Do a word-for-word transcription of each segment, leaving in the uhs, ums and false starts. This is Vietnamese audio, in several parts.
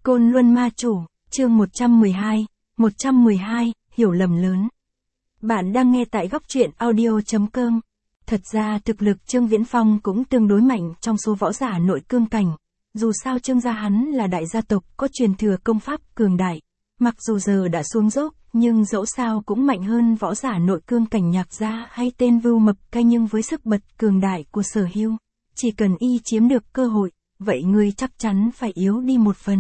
Côn Luân Ma Chủ, chương một trăm mười hai, một trăm mười hai, hiểu lầm lớn. Bạn đang nghe tại góc truyện audio chấm com. Thật ra thực lực Trương Viễn Phong cũng tương đối mạnh trong số võ giả nội cương cảnh. Dù sao Trương gia hắn là đại gia tộc có truyền thừa công pháp cường đại. Mặc dù giờ đã xuống dốc, nhưng dẫu sao cũng mạnh hơn võ giả nội cương cảnh Nhạc gia hay tên Vưu Mập Cay, nhưng với sức bật cường đại của Sở Hưu, chỉ cần y chiếm được cơ hội, vậy ngươi chắc chắn phải yếu đi một phần.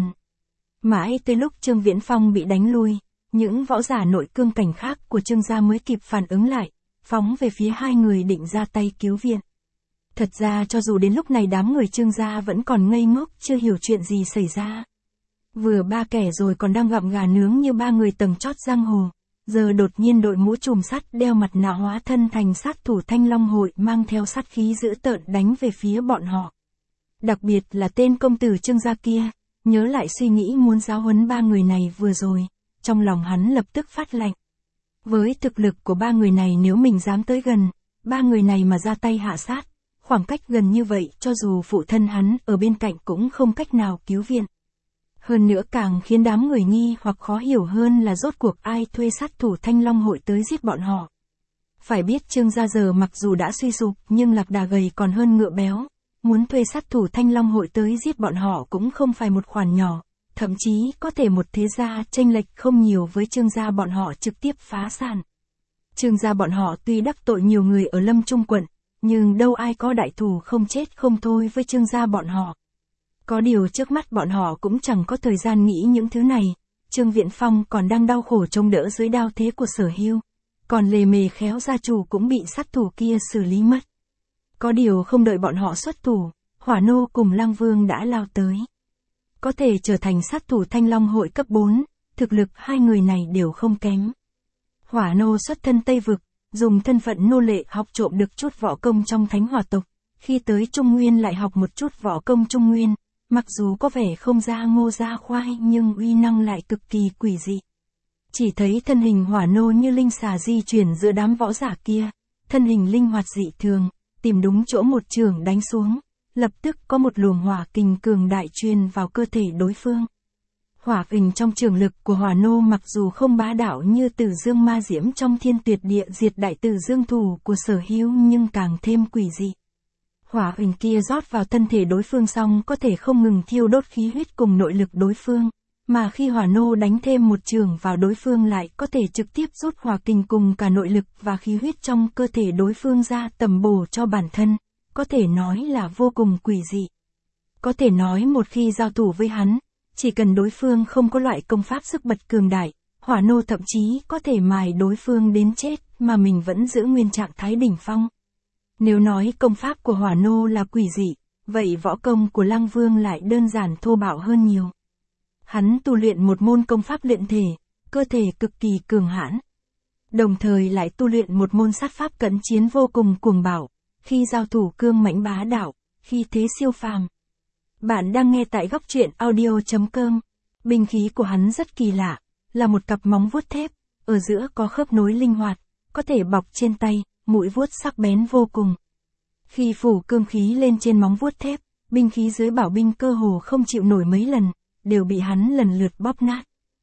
Mãi tới lúc Trương Viễn Phong bị đánh lui, những võ giả nội cương cảnh khác của Trương gia mới kịp phản ứng lại, phóng về phía hai người định ra tay cứu viện. Thật ra cho dù đến lúc này đám người Trương gia vẫn còn ngây ngốc chưa hiểu chuyện gì xảy ra. Vừa ba kẻ rồi còn đang gặm gà nướng như ba người tầng chót giang hồ, giờ đột nhiên đội mũ trùm sắt đeo mặt nạ hóa thân thành sát thủ Thanh Long Hội mang theo sát khí dữ tợn đánh về phía bọn họ. Đặc biệt là tên công tử Trương gia kia, nhớ lại suy nghĩ muốn giáo huấn ba người này vừa rồi, trong lòng hắn lập tức phát lạnh. Với thực lực của ba người này, nếu mình dám tới gần, ba người này mà ra tay hạ sát, khoảng cách gần như vậy cho dù phụ thân hắn ở bên cạnh cũng không cách nào cứu viện. Hơn nữa càng khiến đám người nghi hoặc khó hiểu hơn là rốt cuộc ai thuê sát thủ Thanh Long Hội tới giết bọn họ. Phải biết Trương gia giờ mặc dù đã suy sụp nhưng lạc đà gầy còn hơn ngựa béo. Muốn thuê sát thủ Thanh Long Hội tới giết bọn họ cũng không phải một khoản nhỏ, thậm chí có thể một thế gia chênh lệch không nhiều với Trương gia bọn họ trực tiếp phá sản. Trương gia bọn họ tuy đắc tội nhiều người ở Lâm Trung quận, nhưng đâu ai có đại thù không chết không thôi với Trương gia bọn họ. Có điều trước mắt bọn họ cũng chẳng có thời gian nghĩ những thứ này, Trương Viễn Phong còn đang đau khổ trông đỡ dưới đao thế của Sở Hưu, còn lề mề khéo gia chủ cũng bị sát thủ kia xử lý mất. Có điều không đợi bọn họ xuất thủ, Hỏa Nô cùng Lăng Vương đã lao tới. Có thể trở thành sát thủ Thanh Long Hội cấp bốn, thực lực hai người này đều không kém. Hỏa Nô xuất thân Tây Vực, dùng thân phận nô lệ học trộm được chút võ công trong Thánh Hỏa tộc, khi tới Trung Nguyên lại học một chút võ công Trung Nguyên, mặc dù có vẻ không ra ngô ra khoai nhưng uy năng lại cực kỳ quỷ dị. Chỉ thấy thân hình Hỏa Nô như linh xà di chuyển giữa đám võ giả kia, thân hình linh hoạt dị thường, tìm đúng chỗ một chưởng đánh xuống, lập tức có một luồng hỏa kình cường đại truyền vào cơ thể đối phương. Hỏa kình trong trường lực của Hỏa Nô mặc dù không bá đạo như Tử Dương Ma Diễm trong Thiên Tuyệt Địa diệt đại Tử Dương thủ của Sở Hưu nhưng càng thêm quỷ dị. Hỏa kình kia rót vào thân thể đối phương xong có thể không ngừng thiêu đốt khí huyết cùng nội lực đối phương, mà khi Hỏa Nô đánh thêm một chưởng vào đối phương lại có thể trực tiếp rút hỏa kình cùng cả nội lực và khí huyết trong cơ thể đối phương ra tầm bổ cho bản thân, có thể nói là vô cùng quỷ dị. Có thể nói một khi giao thủ với hắn, chỉ cần đối phương không có loại công pháp sức bật cường đại, Hỏa Nô thậm chí có thể mài đối phương đến chết mà mình vẫn giữ nguyên trạng thái đỉnh phong. Nếu nói công pháp của Hỏa Nô là quỷ dị, vậy võ công của Lăng Vương lại đơn giản thô bạo hơn nhiều. Hắn tu luyện một môn công pháp luyện thể, cơ thể cực kỳ cường hãn. Đồng thời lại tu luyện một môn sát pháp cận chiến vô cùng cuồng bạo, khi giao thủ cương mãnh bá đạo, khi thế siêu phàm. Bạn đang nghe tại góc truyện audio chấm com. Binh khí của hắn rất kỳ lạ, là một cặp móng vuốt thép, ở giữa có khớp nối linh hoạt, có thể bọc trên tay, mũi vuốt sắc bén vô cùng. Khi phủ cương khí lên trên móng vuốt thép, binh khí dưới bảo binh cơ hồ không chịu nổi mấy lần, đều bị hắn lần lượt bóp nát.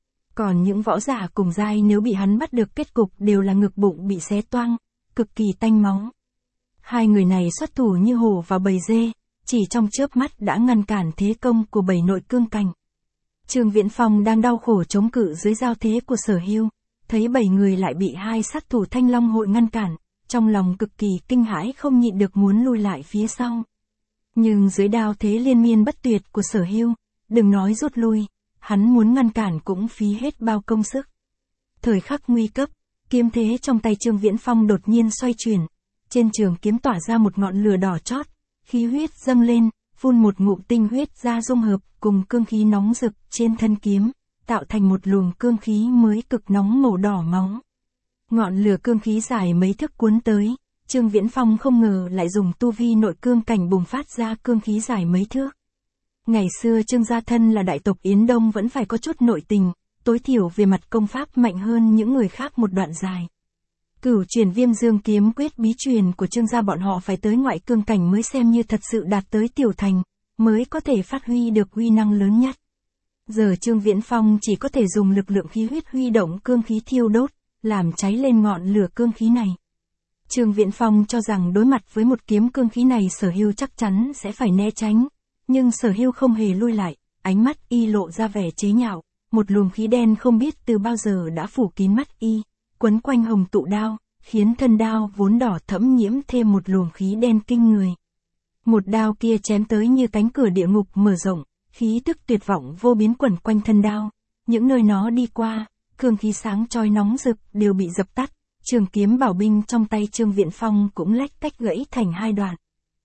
Còn những võ giả cùng giai nếu bị hắn bắt được kết cục đều là ngực bụng bị xé toang, cực kỳ tanh máu. Hai người này xuất thủ như hổ vào bầy dê, chỉ trong chớp mắt đã ngăn cản thế công của bảy nội cương cảnh. Trương Viễn Phong đang đau khổ chống cự dưới giao thế của Sở Hưu, thấy bảy người lại bị hai sát thủ Thanh Long Hội ngăn cản, trong lòng cực kỳ kinh hãi không nhịn được muốn lui lại phía sau. Nhưng dưới đao thế liên miên bất tuyệt của Sở Hưu, đừng nói rút lui, hắn muốn ngăn cản cũng phí hết bao công sức. Thời khắc nguy cấp, kiếm thế trong tay Trương Viễn Phong đột nhiên xoay chuyển, trên trường kiếm tỏa ra một ngọn lửa đỏ chót, khí huyết dâng lên, phun một ngụm tinh huyết ra dung hợp cùng cương khí nóng rực trên thân kiếm, tạo thành một luồng cương khí mới cực nóng màu đỏ máu. Ngọn lửa cương khí dài mấy thước cuốn tới, Trương Viễn Phong không ngờ lại dùng tu vi nội cương cảnh bùng phát ra cương khí dài mấy thước. Ngày xưa Trương gia thân là đại tộc Yến Đông vẫn phải có chút nội tình, tối thiểu về mặt công pháp mạnh hơn những người khác một đoạn dài. Cửu truyền Viêm Dương kiếm quyết bí truyền của Trương gia bọn họ phải tới ngoại cương cảnh mới xem như thật sự đạt tới tiểu thành, mới có thể phát huy được uy năng lớn nhất. Giờ Trương Viễn Phong chỉ có thể dùng lực lượng khí huyết huy động cương khí thiêu đốt, làm cháy lên ngọn lửa cương khí này. Trương Viễn Phong cho rằng đối mặt với một kiếm cương khí này Sở Hưu chắc chắn sẽ phải né tránh, nhưng Sở Hưu không hề lui lại, ánh mắt y lộ ra vẻ chế nhạo, một luồng khí đen không biết từ bao giờ đã phủ kín mắt y, quấn quanh hồng tụ đao, khiến thân đao vốn đỏ thẫm nhiễm thêm một luồng khí đen kinh người. Một đao kia chém tới như cánh cửa địa ngục mở rộng, khí tức tuyệt vọng vô biến quẩn quanh thân đao, những nơi nó đi qua, cương khí sáng chói nóng rực đều bị dập tắt, trường kiếm bảo binh trong tay Trương Viễn Phong cũng lách cách gãy thành hai đoạn.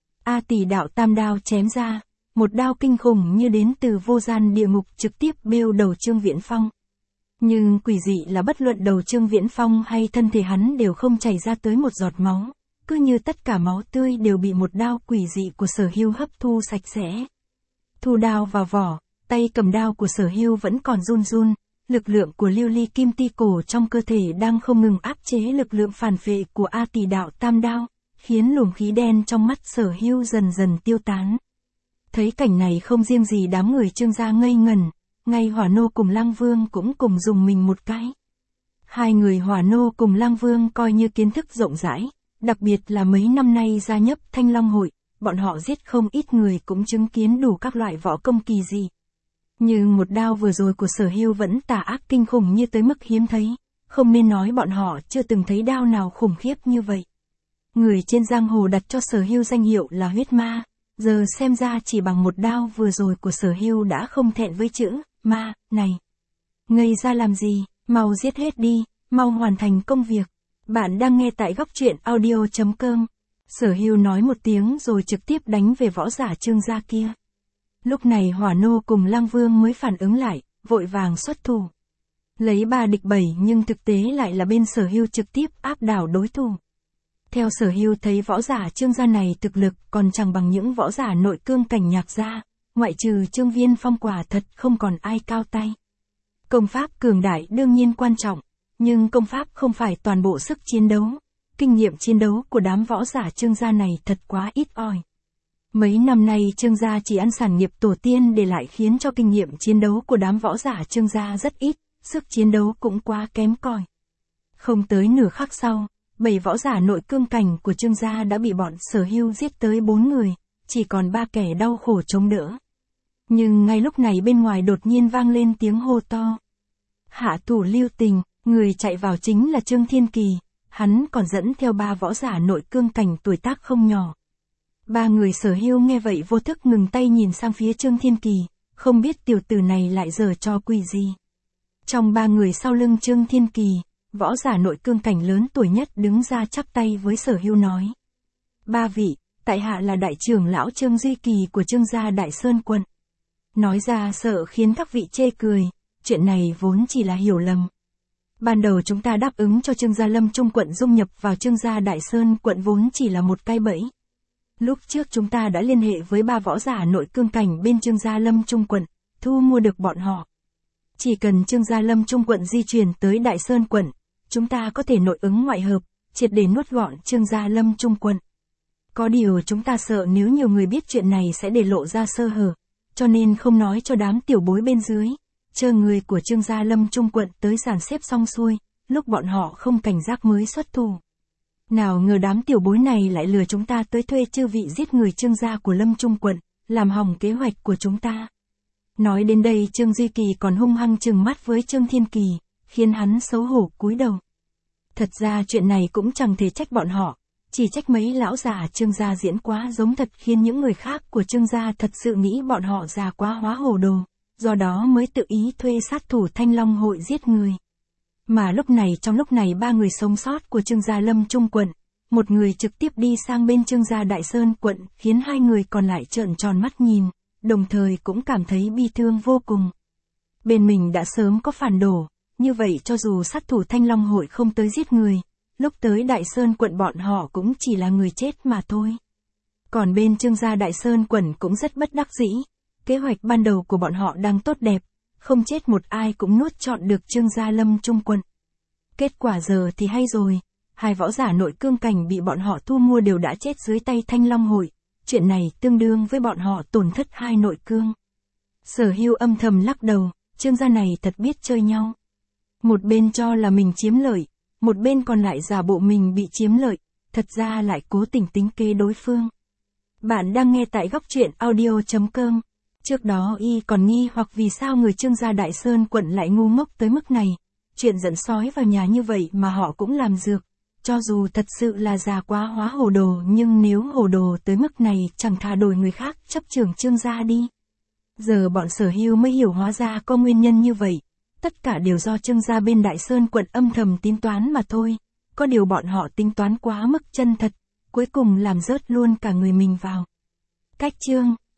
A Tỷ Đạo Tam đao chém ra, một đao kinh khủng như đến từ vô gian địa ngục trực tiếp bêu đầu Trương Viễn Phong. Nhưng quỷ dị là bất luận đầu Trương Viễn Phong hay thân thể hắn đều không chảy ra tới một giọt máu, cứ như tất cả máu tươi đều bị một đao quỷ dị của Sở Hưu hấp thu sạch sẽ. Thu đao vào vỏ, tay cầm đao của Sở Hưu vẫn còn run run, lực lượng của lưu ly kim ti cổ trong cơ thể đang không ngừng áp chế lực lượng phản vệ của A Tỷ Đạo Tam đao, khiến luồng khí đen trong mắt Sở Hưu dần dần tiêu tán. Thấy cảnh này không riêng gì đám người Trương gia ngây ngẩn, ngay Hỏa Nô cùng Lăng Vương cũng cùng dùng mình một cái. Hai người Hỏa Nô cùng Lăng Vương coi như kiến thức rộng rãi, đặc biệt là mấy năm nay gia nhập Thanh Long hội, bọn họ giết không ít người cũng chứng kiến đủ các loại võ công kỳ dị. Nhưng một đao vừa rồi của Sở Hưu vẫn tà ác kinh khủng như tới mức hiếm thấy, không nên nói bọn họ chưa từng thấy đao nào khủng khiếp như vậy. Người trên giang hồ đặt cho Sở Hưu danh hiệu là huyết ma, giờ xem ra chỉ bằng một đao vừa rồi của Sở Hưu đã không thẹn với chữ ma này. Ngây ra làm gì, mau giết hết đi, mau hoàn thành công việc. Bạn đang nghe tại góc truyện audio chấm com. Sở Hưu nói một tiếng rồi trực tiếp đánh về võ giả Trương gia kia. Lúc này Hỏa Nô cùng Lăng Vương mới phản ứng lại, vội vàng xuất thủ. Lấy ba địch bảy nhưng thực tế lại là bên Sở Hưu trực tiếp áp đảo đối thủ. Theo Sở Hưu thấy võ giả Trương gia này thực lực còn chẳng bằng những võ giả nội cương cảnh Nhạc gia, ngoại trừ Trương Viễn Phong quả thật không còn ai cao tay. Công pháp cường đại đương nhiên quan trọng, nhưng công pháp không phải toàn bộ sức chiến đấu. Kinh nghiệm chiến đấu của đám võ giả Trương gia này thật quá ít ỏi. Mấy năm nay Trương gia chỉ ăn sản nghiệp tổ tiên để lại khiến cho kinh nghiệm chiến đấu của đám võ giả Trương gia rất ít, sức chiến đấu cũng quá kém cỏi. Không tới nửa khắc sau, bảy võ giả nội cương cảnh của Trương gia đã bị bọn Sở Hưu giết tới bốn người, chỉ còn ba kẻ đau khổ chống đỡ. Nhưng ngay lúc này bên ngoài đột nhiên vang lên tiếng hô to. Hạ thủ lưu tình, người chạy vào chính là Trương Thiên Kỳ, hắn còn dẫn theo ba võ giả nội cương cảnh tuổi tác không nhỏ. Ba người Sở Hưu nghe vậy vô thức ngừng tay nhìn sang phía Trương Thiên Kỳ, không biết tiểu tử này lại giở trò quỷ gì. Trong ba người sau lưng Trương Thiên Kỳ, võ giả nội cương cảnh lớn tuổi nhất đứng ra chắp tay với Sở Hưu nói. Ba vị, tại hạ là đại trưởng lão Trương Duy Kỳ của Trương gia Đại Sơn quận. Nói ra sợ khiến các vị chê cười, chuyện này vốn chỉ là hiểu lầm. Ban đầu chúng ta đáp ứng cho Trương gia Lâm Trung quận dung nhập vào Trương gia Đại Sơn quận vốn chỉ là một cái bẫy. Lúc trước chúng ta đã liên hệ với ba võ giả nội cương cảnh bên Trương gia Lâm Trung quận, thu mua được bọn họ. Chỉ cần Trương gia Lâm Trung quận di chuyển tới Đại Sơn quận, chúng ta có thể nội ứng ngoại hợp, triệt để nuốt gọn Trương gia Lâm Trung quận. Có điều chúng ta sợ nếu nhiều người biết chuyện này sẽ để lộ ra sơ hở, cho nên không nói cho đám tiểu bối bên dưới, chờ người của Trương gia Lâm Trung quận tới dàn xếp xong xuôi, lúc bọn họ không cảnh giác mới xuất thủ. Nào ngờ đám tiểu bối này lại lừa chúng ta tới thuê chư vị giết người Trương gia của Lâm Trung quận, làm hỏng kế hoạch của chúng ta. Nói đến đây Trương Duy Kỳ còn hung hăng trừng mắt với Trương Thiên Kỳ, khiến hắn xấu hổ cúi đầu. Thật ra chuyện này cũng chẳng thể trách bọn họ, chỉ trách mấy lão già Trương gia diễn quá giống thật khiến những người khác của Trương gia thật sự nghĩ bọn họ già quá hóa hồ đồ, do đó mới tự ý thuê sát thủ Thanh Long hội giết người. Mà lúc này trong lúc này ba người sống sót của Trương gia Lâm Trung quận, một người trực tiếp đi sang bên Trương gia Đại Sơn quận khiến hai người còn lại trợn tròn mắt nhìn, đồng thời cũng cảm thấy bi thương vô cùng. Bên mình đã sớm có phản đồ, như vậy cho dù sát thủ Thanh Long hội không tới giết người, lúc tới Đại Sơn quận bọn họ cũng chỉ là người chết mà thôi. Còn bên Trương gia Đại Sơn quận cũng rất bất đắc dĩ, kế hoạch ban đầu của bọn họ đang tốt đẹp, không chết một ai cũng nuốt trọn được Trương gia Lâm Trung quận. Kết quả giờ thì hay rồi, hai võ giả nội cương cảnh bị bọn họ thu mua đều đã chết dưới tay Thanh Long hội, chuyện này tương đương với bọn họ tổn thất hai nội cương. Sở Hưu âm thầm lắc đầu, Trương gia này thật biết chơi nhau. Một bên cho là mình chiếm lợi, một bên còn lại giả bộ mình bị chiếm lợi, thật ra lại cố tình tính kế đối phương. Bạn đang nghe tại góc truyện audio chấm com. Trước đó y còn nghi hoặc vì sao người Trương gia Đại Sơn quận lại ngu ngốc tới mức này. Chuyện dẫn sói vào nhà như vậy mà họ cũng làm dược. Cho dù thật sự là già quá hóa hồ đồ, nhưng nếu hồ đồ tới mức này chẳng thà đổi người khác chấp trưởng Trương gia đi. Giờ bọn Sở Hưu mới hiểu hóa ra có nguyên nhân như vậy. Tất cả đều do Trương gia bên Đại Sơn quận âm thầm tính toán mà thôi. Có điều bọn họ tính toán quá mức chân thật, cuối cùng làm rớt luôn cả người mình vào. Cách chương